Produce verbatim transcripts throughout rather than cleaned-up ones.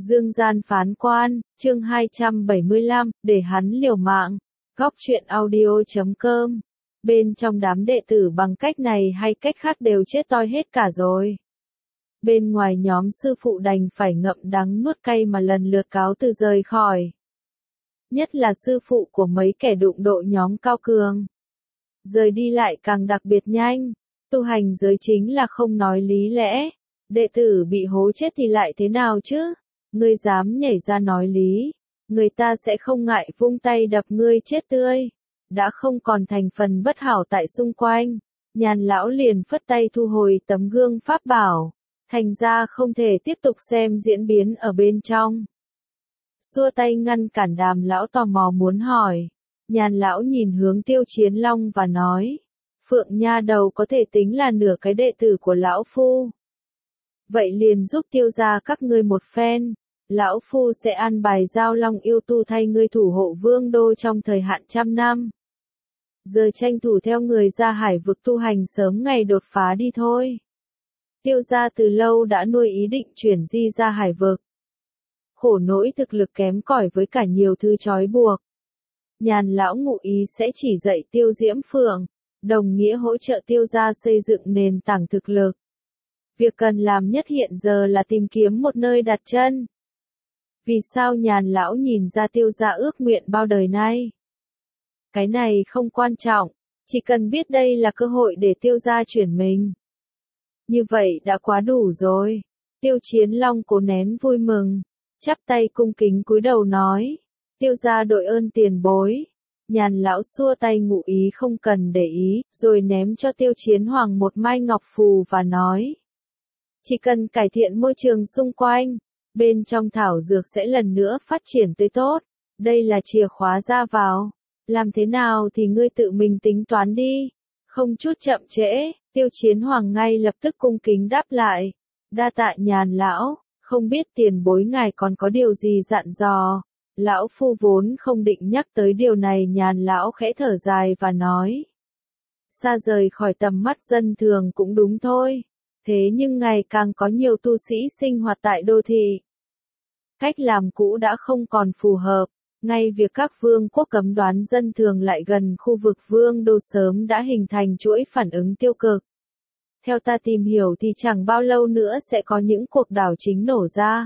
Dương gian phán quan, chương hai trăm bảy mươi lăm, để hắn liều mạng. Góc truyện audio chấm com. Bên trong đám đệ tử bằng cách này hay cách khác đều chết toi hết cả rồi. Bên ngoài nhóm sư phụ đành phải ngậm đắng nuốt cay mà lần lượt cáo từ rời khỏi. Nhất là sư phụ của mấy kẻ đụng độ nhóm cao cường. Rời đi lại càng đặc biệt nhanh. Tu hành giới chính là không nói lý lẽ. Đệ tử bị hố chết thì lại thế nào chứ? Ngươi dám nhảy ra nói lý, người ta sẽ không ngại vung tay đập ngươi chết tươi. Đã không còn thành phần bất hảo tại xung quanh, Nhàn lão liền phất tay thu hồi tấm gương pháp bảo, thành ra không thể tiếp tục xem diễn biến ở bên trong. Xua tay ngăn cản Đàm lão tò mò muốn hỏi, Nhàn lão nhìn hướng Tiêu Chiến Long và nói, Phượng nha đầu có thể tính là nửa cái đệ tử của lão phu. Vậy liền giúp Tiêu gia các ngươi một phen. Lão phu sẽ an bài giao long yêu tu thay ngươi thủ hộ vương đô trong thời hạn trăm năm. Giờ tranh thủ theo người ra hải vực tu hành sớm ngày đột phá đi thôi. Tiêu gia từ lâu đã nuôi ý định chuyển di ra hải vực. Khổ nỗi thực lực kém cỏi với cả nhiều thứ trói buộc. Nhàn lão ngụ ý sẽ chỉ dạy Tiêu Diễm Phượng, đồng nghĩa hỗ trợ Tiêu gia xây dựng nền tảng thực lực. Việc cần làm nhất hiện giờ là tìm kiếm một nơi đặt chân. Vì sao Nhàn lão nhìn ra Tiêu gia ước nguyện bao đời nay? Cái này không quan trọng, chỉ cần biết đây là cơ hội để Tiêu gia chuyển mình. Như vậy đã quá đủ rồi. Tiêu Chiến Long cố nén vui mừng, chắp tay cung kính cúi đầu nói, Tiêu gia đội ơn tiền bối. Nhàn lão xua tay ngụ ý không cần để ý, rồi ném cho Tiêu Chiến Hoàng một mai ngọc phù và nói, chỉ cần cải thiện môi trường xung quanh, bên trong thảo dược sẽ lần nữa phát triển tươi tốt. Đây là chìa khóa ra vào. Làm thế nào thì ngươi tự mình tính toán đi. Không chút chậm trễ, Tiêu Chiến Hoàng ngay lập tức cung kính đáp lại. Đa tạ Nhàn lão, không biết tiền bối ngài còn có điều gì dặn dò. Lão phu vốn không định nhắc tới điều này. Nhàn lão khẽ thở dài và nói. Xa rời khỏi tầm mắt dân thường cũng đúng thôi. Thế nhưng ngày càng có nhiều tu sĩ sinh hoạt tại đô thị. Cách làm cũ đã không còn phù hợp, ngay việc các vương quốc cấm đoán dân thường lại gần khu vực vương đô sớm đã hình thành chuỗi phản ứng tiêu cực. Theo ta tìm hiểu thì chẳng bao lâu nữa sẽ có những cuộc đảo chính nổ ra.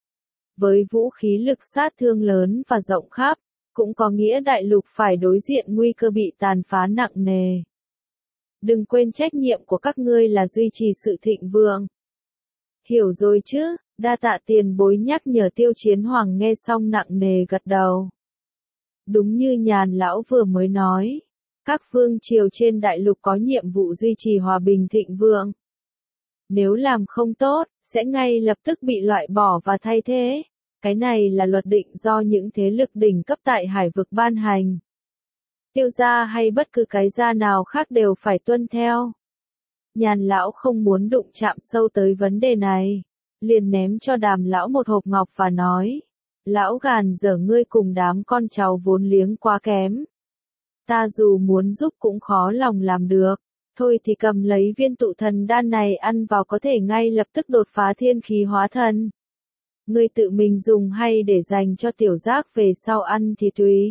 Với vũ khí lực sát thương lớn và rộng khắp, cũng có nghĩa đại lục phải đối diện nguy cơ bị tàn phá nặng nề. Đừng quên trách nhiệm của các ngươi là duy trì sự thịnh vượng. Hiểu rồi chứ, đa tạ tiền bối nhắc nhở. Tiêu Chiến Hoàng nghe xong nặng nề gật đầu. Đúng như Nhàn lão vừa mới nói, các vương triều trên đại lục có nhiệm vụ duy trì hòa bình thịnh vượng. Nếu làm không tốt, sẽ ngay lập tức bị loại bỏ và thay thế. Cái này là luật định do những thế lực đỉnh cấp tại hải vực ban hành. Tiêu gia hay bất cứ cái gia nào khác đều phải tuân theo. Nhàn lão không muốn đụng chạm sâu tới vấn đề này, liền ném cho Đàm lão một hộp ngọc và nói, lão gàn dở ngươi cùng đám con cháu vốn liếng quá kém. Ta dù muốn giúp cũng khó lòng làm được, thôi thì cầm lấy viên tụ thần đan này ăn vào có thể ngay lập tức đột phá thiên khí hóa thần. Ngươi tự mình dùng hay để dành cho tiểu giác về sau ăn thì tùy.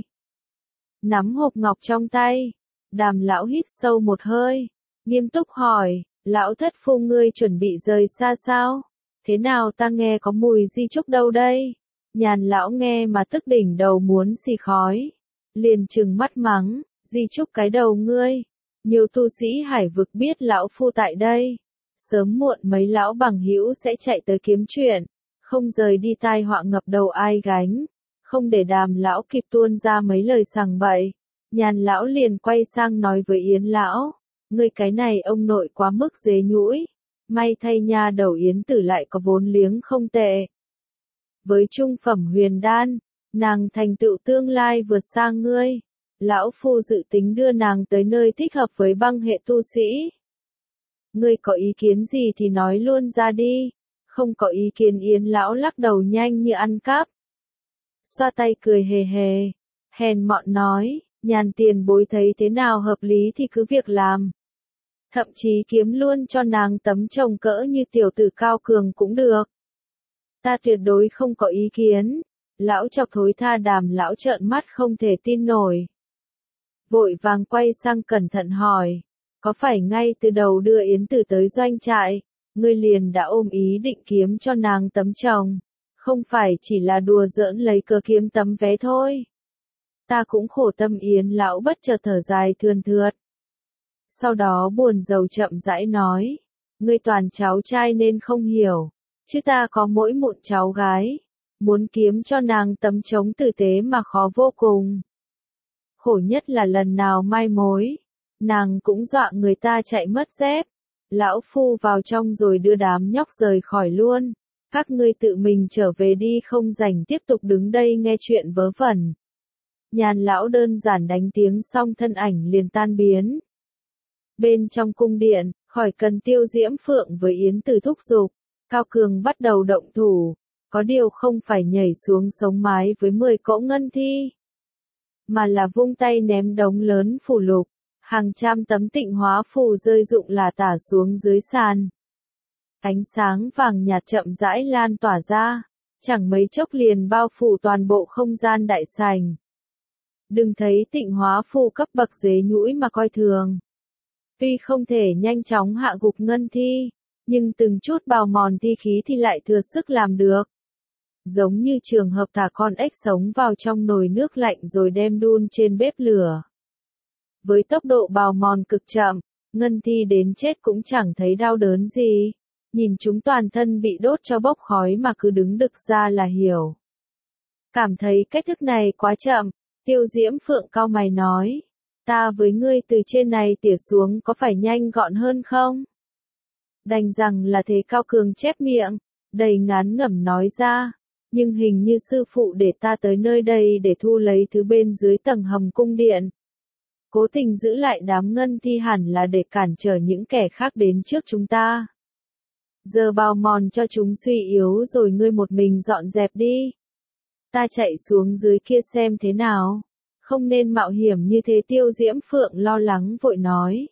Nắm hộp ngọc trong tay, Đàm lão hít sâu một hơi, nghiêm túc hỏi, lão thất phu ngươi chuẩn bị rời xa sao? Thế nào ta nghe có mùi di trúc đâu đây? Nhàn lão nghe mà tức đỉnh đầu muốn xì khói, liền trừng mắt mắng, di trúc cái đầu ngươi. Nhiều tu sĩ hải vực biết lão phu tại đây, sớm muộn mấy lão bằng hữu sẽ chạy tới kiếm chuyện, không rời đi tai họa ngập đầu ai gánh. Không để Đàm lão kịp tuôn ra mấy lời sằng bậy, Nhàn lão liền quay sang nói với Yến lão, ngươi cái này ông nội quá mức dế nhũi, may thay nha đầu Yến tử lại có vốn liếng không tệ. Với trung phẩm huyền đan, nàng thành tựu tương lai vượt xa ngươi, lão phu dự tính đưa nàng tới nơi thích hợp với băng hệ tu sĩ. Ngươi có ý kiến gì thì nói luôn ra đi, không có ý kiến. Yến lão lắc đầu nhanh như ăn cắp. Xoa tay cười hề hề, hèn mọn nói, Nhàn tiền bối thấy thế nào hợp lý thì cứ việc làm. Thậm chí kiếm luôn cho nàng tấm chồng cỡ như tiểu tử cao cường cũng được. Ta tuyệt đối không có ý kiến. Lão Chọc thối tha Đàm lão trợn mắt không thể tin nổi. Vội vàng quay sang cẩn thận hỏi, có phải ngay từ đầu đưa Yến Tử tới doanh trại, ngươi liền đã ôm ý định kiếm cho nàng tấm chồng, không phải chỉ là đùa giỡn lấy cớ kiếm tấm vé thôi. Ta cũng khổ tâm. Yến lão bất chợt thở dài thườn thượt. Sau đó buồn rầu chậm rãi nói, ngươi toàn cháu trai nên không hiểu, chứ ta có mỗi một cháu gái, muốn kiếm cho nàng tấm trống tử tế mà khó vô cùng. Khổ nhất là lần nào mai mối, nàng cũng dọa người ta chạy mất dép. Lão phu vào trong rồi đưa đám nhóc rời khỏi luôn. Các ngươi tự mình trở về đi, không rảnh tiếp tục đứng đây nghe chuyện vớ vẩn. Nhàn lão đơn giản đánh tiếng xong thân ảnh liền tan biến. Bên trong cung điện, khỏi cần Tiêu Diễm Phượng với Yến Tử thúc giục, Cao Cường bắt đầu động thủ, có điều không phải nhảy xuống sống mái với mười cỗ ngân thi, mà là vung tay ném đống lớn phù lục, hàng trăm tấm tịnh hóa phù rơi rụng lả tả xuống dưới sàn. Ánh sáng vàng nhạt chậm rãi lan tỏa ra, chẳng mấy chốc liền bao phủ toàn bộ không gian đại sảnh. Đừng thấy tịnh hóa phù cấp bậc dế nhũi mà coi thường. Tuy không thể nhanh chóng hạ gục ngân thi, nhưng từng chút bào mòn thi khí thì lại thừa sức làm được. Giống như trường hợp thả con ếch sống vào trong nồi nước lạnh rồi đem đun trên bếp lửa. Với tốc độ bào mòn cực chậm, ngân thi đến chết cũng chẳng thấy đau đớn gì. Nhìn chúng toàn thân bị đốt cho bốc khói mà cứ đứng đực ra là hiểu. Cảm thấy cách thức này quá chậm, Tiêu Diễm Phượng cau mày nói, ta với ngươi từ trên này tỉa xuống có phải nhanh gọn hơn không? Đành rằng là thế. Cao Cường chép miệng, đầy ngán ngẩm nói ra, nhưng hình như sư phụ để ta tới nơi đây để thu lấy thứ bên dưới tầng hầm cung điện. Cố tình giữ lại đám ngân thi hẳn là để cản trở những kẻ khác đến trước chúng ta. Giờ bào mòn cho chúng suy yếu rồi ngươi một mình dọn dẹp đi. Ta chạy xuống dưới kia xem thế nào. Không nên mạo hiểm như thế. Tiêu Diễm Phượng lo lắng vội nói.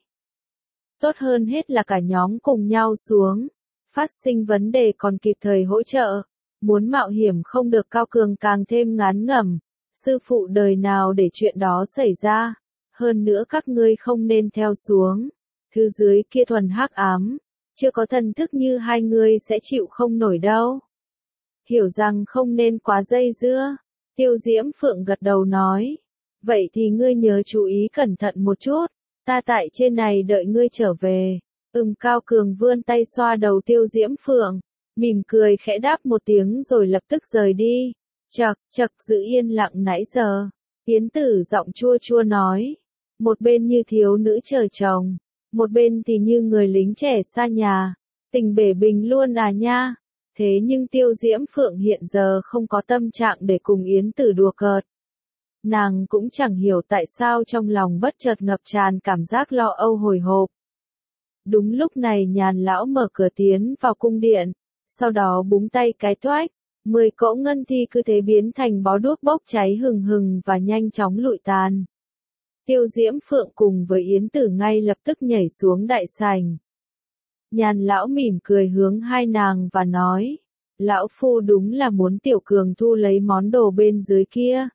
Tốt hơn hết là cả nhóm cùng nhau xuống. Phát sinh vấn đề còn kịp thời hỗ trợ. Muốn mạo hiểm không được. Cao Cường càng thêm ngán ngẩm. Sư phụ đời nào để chuyện đó xảy ra. Hơn nữa các ngươi không nên theo xuống. Thứ dưới kia thuần hắc ám. Chưa có thần thức như hai người sẽ chịu không nổi đâu. Hiểu rằng không nên quá dây dưa. Tiêu Diễm Phượng gật đầu nói. Vậy thì ngươi nhớ chú ý cẩn thận một chút. Ta tại trên này đợi ngươi trở về. Ừm. Cao Cường vươn tay xoa đầu Tiêu Diễm Phượng. Mỉm cười khẽ đáp một tiếng rồi lập tức rời đi. Chậc, chậc giữ yên lặng nãy giờ. Yến Tử giọng chua chua nói. Một bên như thiếu nữ chờ chồng. Một bên thì như người lính trẻ xa nhà. Tình bể bình luôn à nha. Thế nhưng Tiêu Diễm Phượng hiện giờ không có tâm trạng để cùng Yến Tử đùa cợt. Nàng cũng chẳng hiểu tại sao trong lòng bất chợt ngập tràn cảm giác lo âu hồi hộp. Đúng lúc này Nhàn lão mở cửa tiến vào cung điện. Sau đó búng tay cái toách. Mười cỗ ngân thi cứ thế biến thành bó đuốc bốc cháy hừng hừng và nhanh chóng lụi tàn. Tiêu Diễm Phượng cùng với Yến Tử ngay lập tức nhảy xuống đại sảnh. Nhàn lão mỉm cười hướng hai nàng và nói, lão phu đúng là muốn Tiểu Cường thu lấy món đồ bên dưới kia.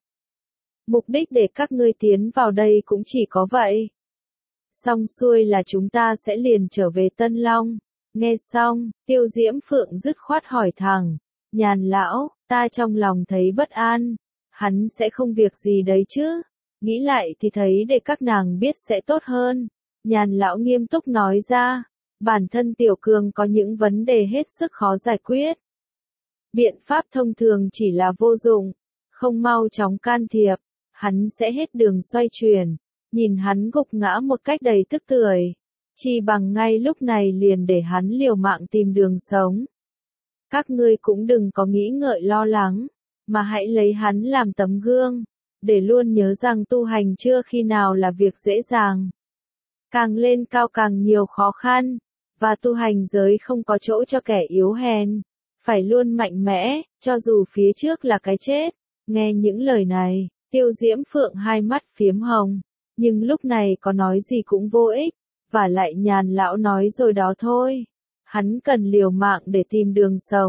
Mục đích để các ngươi tiến vào đây cũng chỉ có vậy. Xong xuôi là chúng ta sẽ liền trở về Tân Long. Nghe xong, Tiêu Diễm Phượng dứt khoát hỏi thẳng, Nhàn lão, ta trong lòng thấy bất an, hắn sẽ không việc gì đấy chứ? Nghĩ lại thì thấy để các nàng biết sẽ tốt hơn. Nhàn lão nghiêm túc nói ra, bản thân Tiểu Cường có những vấn đề hết sức khó giải quyết. Biện pháp thông thường chỉ là vô dụng, không mau chóng can thiệp, hắn sẽ hết đường xoay chuyển. Nhìn hắn gục ngã một cách đầy tức tưởi, chi bằng ngay lúc này liền để hắn liều mạng tìm đường sống. Các ngươi cũng đừng có nghĩ ngợi lo lắng, mà hãy lấy hắn làm tấm gương, để luôn nhớ rằng tu hành chưa khi nào là việc dễ dàng. Càng lên cao càng nhiều khó khăn, và tu hành giới không có chỗ cho kẻ yếu hèn, phải luôn mạnh mẽ, cho dù phía trước là cái chết. Nghe những lời này, Tiêu Diễm Phượng hai mắt phiếm hồng, nhưng lúc này có nói gì cũng vô ích, và lại Nhàn lão nói rồi đó thôi. Hắn cần liều mạng để tìm đường sống,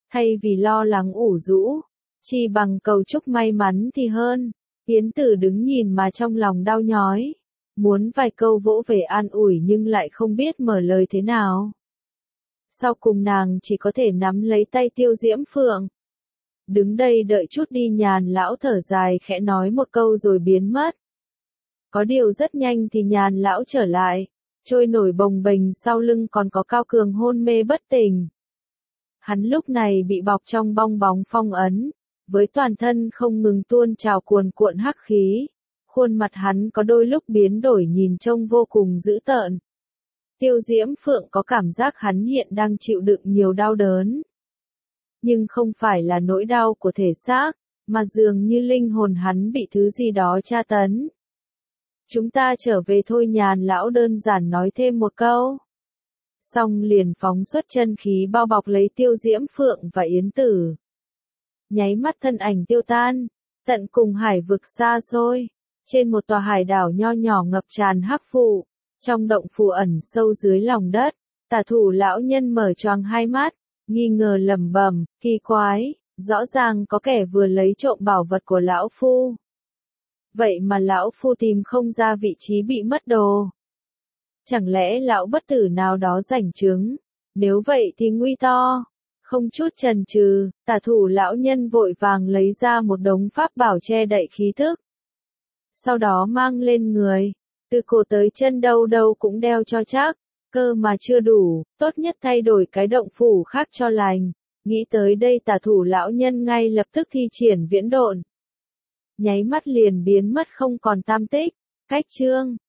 Thay vì lo lắng ủ rũ, chi bằng cầu chúc may mắn thì hơn. Yến Tử đứng nhìn mà trong lòng đau nhói, muốn vài câu vỗ về an ủi nhưng lại không biết mở lời thế nào. Sau cùng nàng chỉ có thể nắm lấy tay Tiêu Diễm Phượng. Đứng đây đợi chút đi, Nhàn lão thở dài khẽ nói một câu rồi biến mất. Có điều rất nhanh thì Nhàn lão trở lại, trôi nổi bồng bềnh sau lưng còn có Cao Cường hôn mê bất tỉnh. Hắn lúc này bị bọc trong bong bóng phong ấn, với toàn thân không ngừng tuôn trào cuồn cuộn hắc khí, khuôn mặt hắn có đôi lúc biến đổi nhìn trông vô cùng dữ tợn. Tiêu Diễm Phượng có cảm giác hắn hiện đang chịu đựng nhiều đau đớn. Nhưng không phải là nỗi đau của thể xác, mà dường như linh hồn hắn bị thứ gì đó tra tấn. Chúng ta trở về thôi, Nhàn lão đơn giản nói thêm một câu. Xong liền phóng xuất chân khí bao bọc lấy Tiêu Diễm Phượng và Yến Tử. Nháy mắt thân ảnh tiêu tan, tận cùng hải vực xa xôi, trên một tòa hải đảo nho nhỏ ngập tràn hắc vụ, trong động phủ ẩn sâu dưới lòng đất, Tả Thủ lão nhân mở choàng hai mắt, nghi ngờ lẩm bẩm, kỳ quái, rõ ràng có kẻ vừa lấy trộm bảo vật của lão phu. Vậy mà lão phu tìm không ra vị trí bị mất đồ. Chẳng lẽ lão bất tử nào đó rảnh trứng? Nếu vậy thì nguy to. Không chút chần chừ, Tả Thủ lão nhân vội vàng lấy ra một đống pháp bảo che đậy khí tức. Sau đó mang lên người, từ cổ tới chân đâu đâu cũng đeo cho chắc, cơ mà chưa đủ, tốt nhất thay đổi cái động phủ khác cho lành. Nghĩ tới đây Tả Thủ lão nhân ngay lập tức thi triển viễn độn. Nháy mắt liền biến mất không còn tam tích. Cách chương